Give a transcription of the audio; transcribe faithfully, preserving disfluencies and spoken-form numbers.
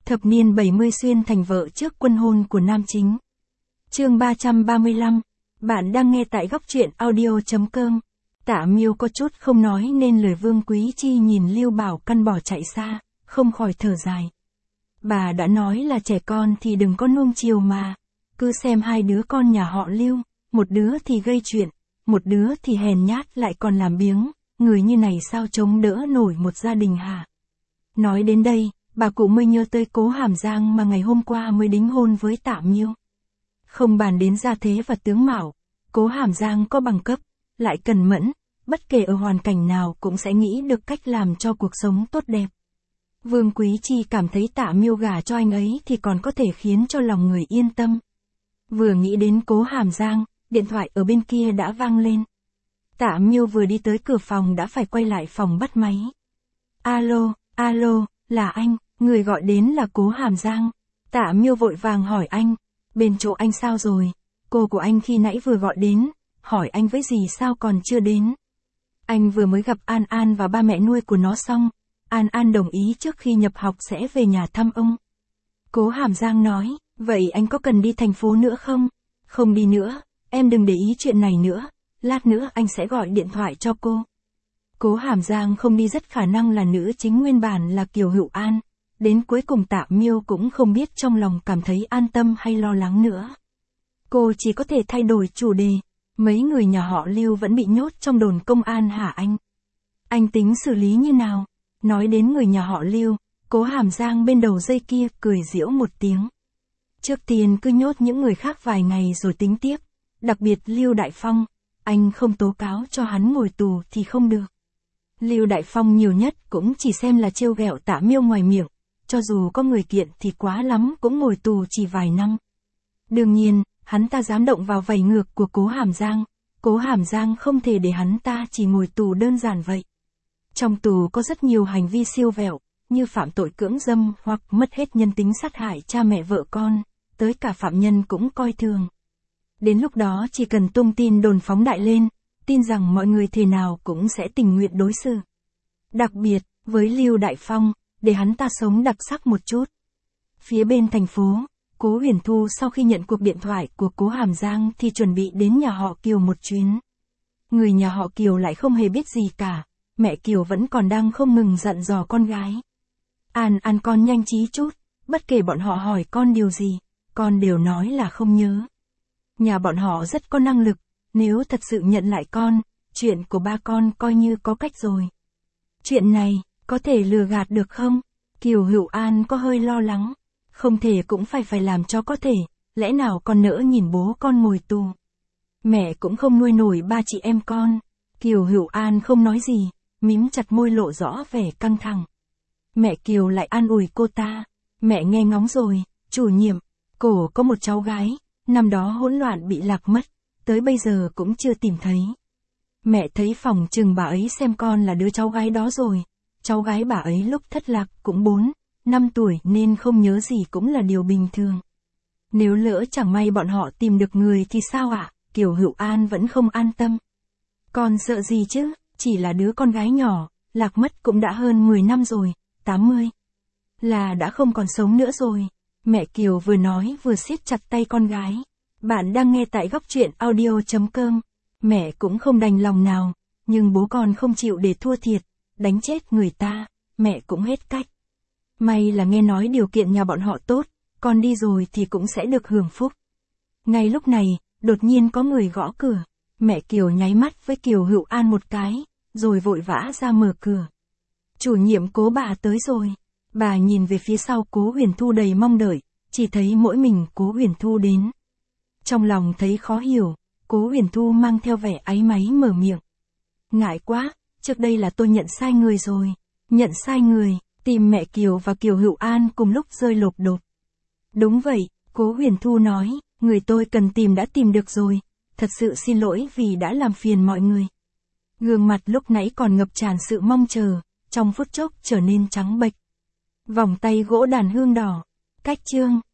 Thập niên bảy mươi xuyên thành vợ trước quân hôn của nam chính. Chương ba trăm ba mươi lăm. Bạn đang nghe tại góc truyện audio chấm com. Tạ Miêu có chút không nói nên lời. Vương Quý Chi nhìn Lưu Bảo Căn bỏ chạy xa, không khỏi thở dài. Bà đã nói là trẻ con thì đừng có nuông chiều mà. Cứ xem hai đứa con nhà họ Lưu, một đứa thì gây chuyện, một đứa thì hèn nhát lại còn làm biếng, người như này sao chống đỡ nổi một gia đình hả? Nói đến đây, bà cụ mới nhớ tới Cố Hàm Giang mà ngày hôm qua mới đính hôn với Tạ Miêu. Không bàn đến gia thế và tướng mạo, Cố Hàm Giang có bằng cấp, lại cần mẫn, bất kể ở hoàn cảnh nào cũng sẽ nghĩ được cách làm cho cuộc sống tốt đẹp. Vương Quý Chi cảm thấy Tạ Miêu gả cho anh ấy thì còn có thể khiến cho lòng người yên tâm. Vừa nghĩ đến Cố Hàm Giang, điện thoại ở bên kia đã vang lên. Tạ Miêu vừa đi tới cửa phòng đã phải quay lại phòng bắt máy. Alo, alo, là anh, người gọi đến là Cố Hàm Giang. Tạ Miêu vội vàng hỏi anh, bên chỗ anh sao rồi? Cô của anh khi nãy vừa gọi đến, hỏi anh với gì sao còn chưa đến. Anh vừa mới gặp An An và ba mẹ nuôi của nó xong, An An đồng ý trước khi nhập học sẽ về nhà thăm ông. Cố Hàm Giang nói, vậy anh có cần đi thành phố nữa không? Không đi nữa, em đừng để ý chuyện này nữa, lát nữa anh sẽ gọi điện thoại cho cô. Cố Hàm Giang không đi rất khả năng là nữ chính nguyên bản là Kiều Hữu An, đến cuối cùng Tạ Miêu cũng không biết trong lòng cảm thấy an tâm hay lo lắng nữa. Cô chỉ có thể thay đổi chủ đề, mấy người nhà họ Lưu vẫn bị nhốt trong đồn công an hả anh? Anh tính xử lý như nào? Nói đến người nhà họ Lưu, Cố Hàm Giang bên đầu dây kia cười giễu một tiếng. Trước tiên cứ nhốt những người khác vài ngày rồi tính tiếp, đặc biệt Lưu Đại Phong, anh không tố cáo cho hắn ngồi tù thì không được. Lưu Đại Phong nhiều nhất cũng chỉ xem là trêu ghẹo Tạ Miêu ngoài miệng, cho dù có người kiện thì quá lắm cũng ngồi tù chỉ vài năm. Đương nhiên, hắn ta dám động vào vảy ngược của Cố Hàm Giang, Cố Hàm Giang không thể để hắn ta chỉ ngồi tù đơn giản vậy. Trong tù có rất nhiều hành vi siêu vẹo, như phạm tội cưỡng dâm hoặc mất hết nhân tính sát hại cha mẹ vợ con, tới cả phạm nhân cũng coi thường. Đến lúc đó chỉ cần tung tin đồn phóng đại lên, tin rằng mọi người thế nào cũng sẽ tình nguyện đối xử. Đặc biệt, với Lưu Đại Phong, để hắn ta sống đặc sắc một chút. Phía bên thành phố, Cố Huyền Thu sau khi nhận cuộc điện thoại của Cố Hàm Giang thì chuẩn bị đến nhà họ Kiều một chuyến. Người nhà họ Kiều lại không hề biết gì cả, mẹ Kiều vẫn còn đang không ngừng dặn dò con gái. An An con nhanh trí chút, bất kể bọn họ hỏi con điều gì, con đều nói là không nhớ. Nhà bọn họ rất có năng lực, nếu thật sự nhận lại con, chuyện của ba con coi như có cách rồi. Chuyện này, có thể lừa gạt được không? Kiều Hữu An có hơi lo lắng. Không thể cũng phải phải làm cho có thể, lẽ nào con nỡ nhìn bố con ngồi tù. Mẹ cũng không nuôi nổi ba chị em con. Kiều Hữu An không nói gì, mím chặt môi lộ rõ vẻ căng thẳng. Mẹ Kiều lại an ủi cô ta. Mẹ nghe ngóng rồi, chủ nhiệm, cổ có một cháu gái, năm đó hỗn loạn bị lạc mất, tới bây giờ cũng chưa tìm thấy. Mẹ thấy phòng chừng bà ấy xem con là đứa cháu gái đó rồi, cháu gái bà ấy lúc thất lạc cũng bốn, năm tuổi nên không nhớ gì cũng là điều bình thường. Nếu lỡ chẳng may bọn họ tìm được người thì sao ạ? À? Kiều Hữu An vẫn không an tâm. Con sợ gì chứ, chỉ là đứa con gái nhỏ, lạc mất cũng đã hơn mười năm rồi, tám mươi. Là đã không còn sống nữa rồi. Mẹ Kiều vừa nói vừa siết chặt tay con gái. Bạn đang nghe tại góc truyện audio chấm com. Mẹ cũng không đành lòng nào, nhưng bố con không chịu để thua thiệt, đánh chết người ta, mẹ cũng hết cách. May là nghe nói điều kiện nhà bọn họ tốt, con đi rồi thì cũng sẽ được hưởng phúc. Ngay lúc này, đột nhiên có người gõ cửa. Mẹ Kiều nháy mắt với Kiều Hữu An một cái, rồi vội vã ra mở cửa. Chủ nhiệm Cố bà tới rồi. Bà nhìn về phía sau Cố Huyền Thu đầy mong đợi, chỉ thấy mỗi mình Cố Huyền Thu đến. Trong lòng thấy khó hiểu, Cố Huyền Thu mang theo vẻ áy náy mở miệng. Ngại quá, trước đây là tôi nhận sai người rồi. Nhận sai người, tìm mẹ Kiều và Kiều Hữu An cùng lúc rơi lột đột. Đúng vậy, Cố Huyền Thu nói, người tôi cần tìm đã tìm được rồi. Thật sự xin lỗi vì đã làm phiền mọi người. Gương mặt lúc nãy còn ngập tràn sự mong chờ, trong phút chốc trở nên trắng bệch. Vòng tay gỗ đàn hương đỏ. Cách chương.